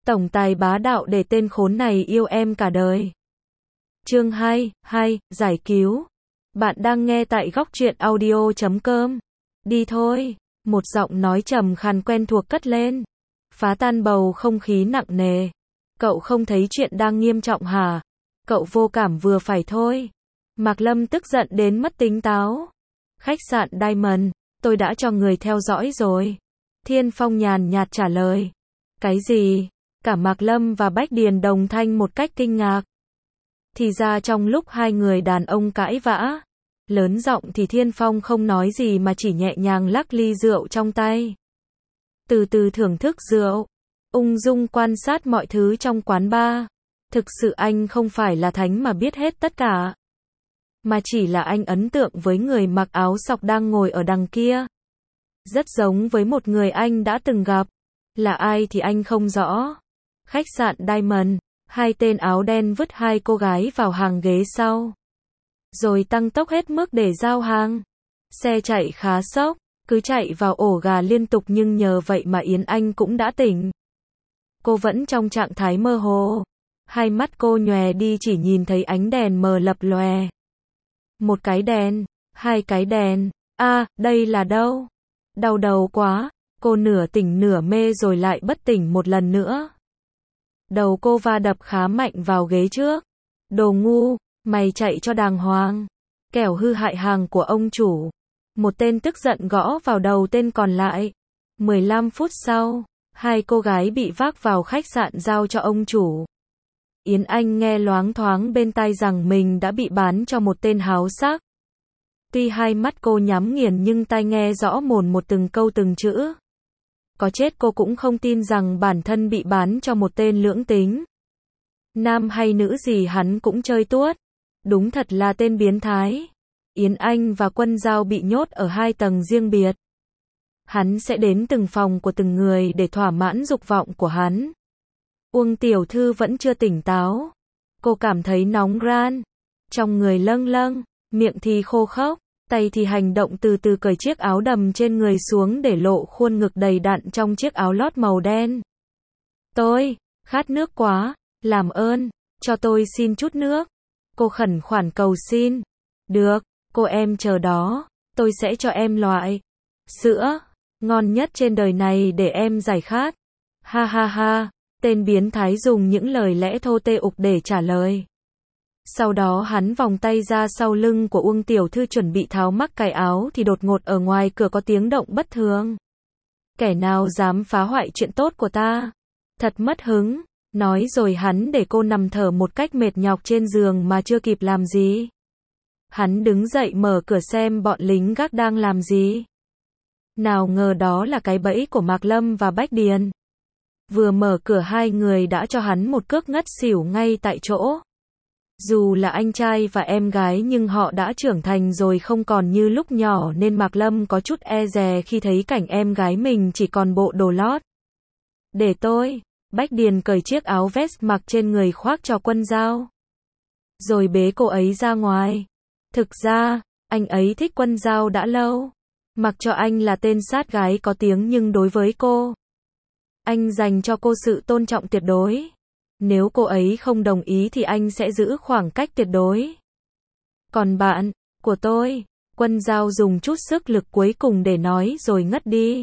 Tổng tài bá đạo để tên khốn này yêu em cả đời. Chương 2, giải cứu. Bạn đang nghe tại góc truyện audio.com. Đi thôi, một giọng nói trầm khàn quen thuộc cất lên, phá tan bầu không khí nặng nề. Cậu không thấy chuyện đang nghiêm trọng hả? Cậu vô cảm vừa phải thôi. Mạc Lâm tức giận đến mất tính táo. Khách sạn Diamond, tôi đã cho người theo dõi rồi. Thiên Phong nhàn nhạt trả lời. Cái gì? Cả Mạc Lâm và Bách Điền đồng thanh một cách kinh ngạc. Thì ra trong lúc hai người đàn ông cãi vã lớn giọng thì Thiên Phong không nói gì mà chỉ nhẹ nhàng lắc ly rượu trong tay. Từ từ thưởng thức rượu, ung dung quan sát mọi thứ trong quán bar. Thực sự anh không phải là thánh mà biết hết tất cả, mà chỉ là anh ấn tượng với người mặc áo sọc đang ngồi ở đằng kia. Rất giống với một người anh đã từng gặp. Là ai thì anh không rõ. Khách sạn Diamond, hai tên áo đen vứt hai cô gái vào hàng ghế sau, rồi tăng tốc hết mức để giao hàng. Xe chạy khá sốc, cứ chạy vào ổ gà liên tục, nhưng nhờ vậy mà Yến Anh cũng đã tỉnh. Cô vẫn trong trạng thái mơ hồ. Hai mắt cô nhòe đi chỉ nhìn thấy ánh đèn mờ lập lòe. Một cái đèn, hai cái đèn. Đây là đâu? Đau đầu quá. Cô nửa tỉnh nửa mê rồi lại bất tỉnh một lần nữa. Đầu cô va đập khá mạnh vào ghế trước. Đồ ngu, mày chạy cho đàng hoàng. Kẻo hư hại hàng của ông chủ. Một tên tức giận gõ vào đầu tên còn lại. 15 phút sau, hai cô gái bị vác vào khách sạn giao cho ông chủ. Yến Anh nghe loáng thoáng bên tai rằng mình đã bị bán cho một tên háo sắc. Tuy hai mắt cô nhắm nghiền nhưng tai nghe rõ mồn một từng câu từng chữ. Có chết cô cũng không tin rằng bản thân bị bán cho một tên lưỡng tính. Nam hay nữ gì hắn cũng chơi tuốt. Đúng thật là tên biến thái. Yến Anh và Quân Giao bị nhốt ở hai tầng riêng biệt. Hắn sẽ đến từng phòng của từng người để thỏa mãn dục vọng của hắn. Uông tiểu thư vẫn chưa tỉnh táo. Cô cảm thấy nóng ran. Trong người lâng lâng, miệng thì khô khốc, tay thì hành động từ từ cởi chiếc áo đầm trên người xuống để lộ khuôn ngực đầy đặn trong chiếc áo lót màu đen. Tôi khát nước quá, làm ơn, cho tôi xin chút nước. Cô khẩn khoản cầu xin. Được, cô em chờ đó, tôi sẽ cho em loại sữa ngon nhất trên đời này để em giải khát. Ha ha ha, tên biến thái dùng những lời lẽ thô tê ục để trả lời. Sau đó hắn vòng tay ra sau lưng của Uông tiểu thư chuẩn bị tháo mắc cài áo thì đột ngột ở ngoài cửa có tiếng động bất thường. Kẻ nào dám phá hoại chuyện tốt của ta? Thật mất hứng. Nói rồi hắn để cô nằm thở một cách mệt nhọc trên giường mà chưa kịp làm gì. Hắn đứng dậy mở cửa xem bọn lính gác đang làm gì. Nào ngờ đó là cái bẫy của Mạc Lâm và Bách Điền. Vừa mở cửa hai người đã cho hắn một cước ngất xỉu ngay tại chỗ. Dù là anh trai và em gái nhưng họ đã trưởng thành rồi, không còn như lúc nhỏ, nên Mạc Lâm có chút e dè khi thấy cảnh em gái mình chỉ còn bộ đồ lót. Để tôi. Bách Điền cởi chiếc áo vest mặc trên người khoác cho Quân Giao, rồi bế cô ấy ra ngoài. Thực ra, anh ấy thích Quân Giao đã lâu. Mặc cho anh là tên sát gái có tiếng nhưng đối với cô, anh dành cho cô sự tôn trọng tuyệt đối. Nếu cô ấy không đồng ý thì anh sẽ giữ khoảng cách tuyệt đối. Còn bạn của tôi, Quân Giao dùng chút sức lực cuối cùng để nói rồi ngất đi.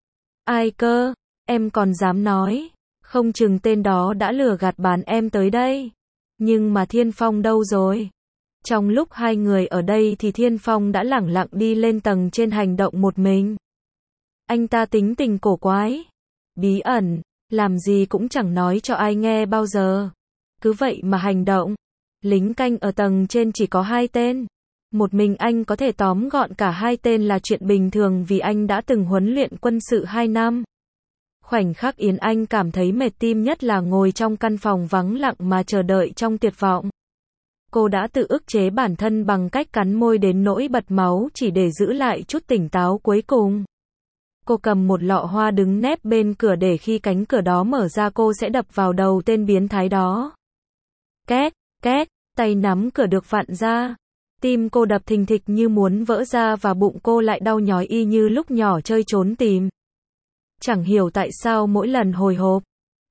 Ai cơ? Em còn dám nói? Không chừng tên đó đã lừa gạt bán em tới đây. Nhưng mà Thiên Phong đâu rồi? Trong lúc hai người ở đây thì Thiên Phong đã lẳng lặng đi lên tầng trên hành động một mình. Anh ta tính tình cổ quái, bí ẩn, làm gì cũng chẳng nói cho ai nghe bao giờ. Cứ vậy mà hành động. Lính canh ở tầng trên chỉ có 2 tên. Một mình anh có thể tóm gọn cả 2 tên là chuyện bình thường vì anh đã từng huấn luyện quân sự 2 năm. Khoảnh khắc Yến Anh cảm thấy mệt tim nhất là ngồi trong căn phòng vắng lặng mà chờ đợi trong tuyệt vọng. Cô đã tự ức chế bản thân bằng cách cắn môi đến nỗi bật máu chỉ để giữ lại chút tỉnh táo cuối cùng. Cô cầm một lọ hoa đứng nép bên cửa để khi cánh cửa đó mở ra cô sẽ đập vào đầu tên biến thái đó. Két, két, tay nắm cửa được vặn ra. Tim cô đập thình thịch như muốn vỡ ra và bụng cô lại đau nhói y như lúc nhỏ chơi trốn tìm. Chẳng hiểu tại sao mỗi lần hồi hộp,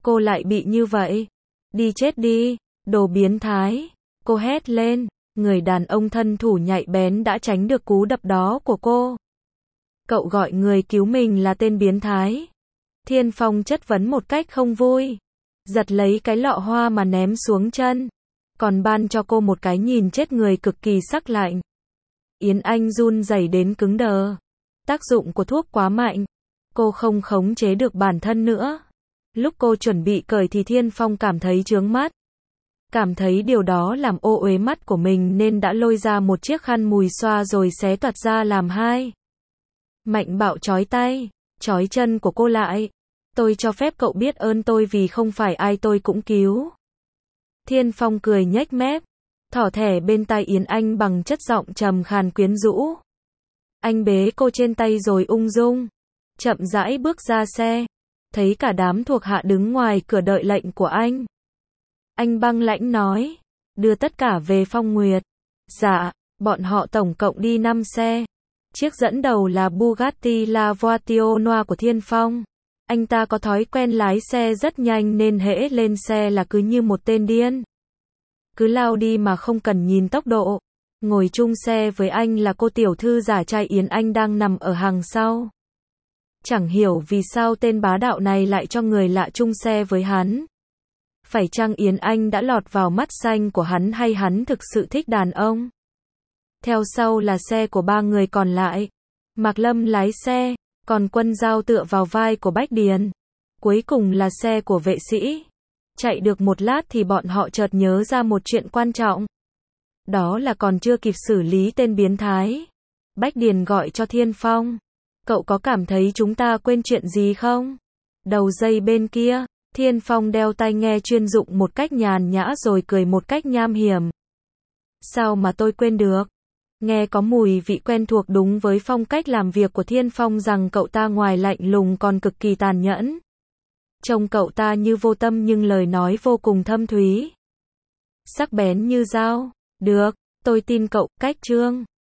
cô lại bị như vậy? Đi chết đi, đồ biến thái. Cô hét lên, người đàn ông thân thủ nhạy bén đã tránh được cú đập đó của cô. Cậu gọi người cứu mình là tên biến thái. Thiên Phong chất vấn một cách không vui. Giật lấy cái lọ hoa mà ném xuống chân. Còn ban cho cô một cái nhìn chết người cực kỳ sắc lạnh. Yến Anh run rẩy đến cứng đờ. Tác dụng của thuốc quá mạnh. Cô không khống chế được bản thân nữa. Lúc cô chuẩn bị cởi thì Thiên Phong cảm thấy chướng mắt. Cảm thấy điều đó làm ô uế mắt của mình nên đã lôi ra một chiếc khăn mùi xoa rồi xé toạc ra làm hai. Mạnh bạo trói tay, trói chân của cô lại. Tôi cho phép cậu biết ơn tôi vì không phải ai tôi cũng cứu. Thiên Phong cười nhếch mép, thỏ thẻ bên tai Yến Anh bằng chất giọng trầm khàn quyến rũ. Anh bế cô trên tay rồi ung dung, chậm rãi bước ra xe. Thấy cả đám thuộc hạ đứng ngoài cửa đợi lệnh của anh. Anh băng lãnh nói, đưa tất cả về Phong Nguyệt. Dạ, bọn họ tổng cộng đi 5 xe. Chiếc dẫn đầu là Bugatti La Voiture Noire của Thiên Phong. Anh ta có thói quen lái xe rất nhanh nên hễ lên xe là cứ như một tên điên. Cứ lao đi mà không cần nhìn tốc độ. Ngồi chung xe với anh là cô tiểu thư giả trai Yến Anh đang nằm ở hàng sau. Chẳng hiểu vì sao tên bá đạo này lại cho người lạ chung xe với hắn. Phải chăng Yến Anh đã lọt vào mắt xanh của hắn hay hắn thực sự thích đàn ông? Theo sau là xe của 3 người còn lại. Mạc Lâm lái xe, còn Quân Giao tựa vào vai của Bách Điền. Cuối cùng là xe của vệ sĩ. Chạy được một lát thì bọn họ chợt nhớ ra một chuyện quan trọng. Đó là còn chưa kịp xử lý tên biến thái. Bách Điền gọi cho Thiên Phong. Cậu có cảm thấy chúng ta quên chuyện gì không? Đầu dây bên kia, Thiên Phong đeo tai nghe chuyên dụng một cách nhàn nhã rồi cười một cách nham hiểm. Sao mà tôi quên được? Nghe có mùi vị quen thuộc đúng với phong cách làm việc của Thiên Phong rằng cậu ta ngoài lạnh lùng còn cực kỳ tàn nhẫn. Trông cậu ta như vô tâm nhưng lời nói vô cùng thâm thúy. Sắc bén như dao. Được, tôi tin cậu, cách Trương.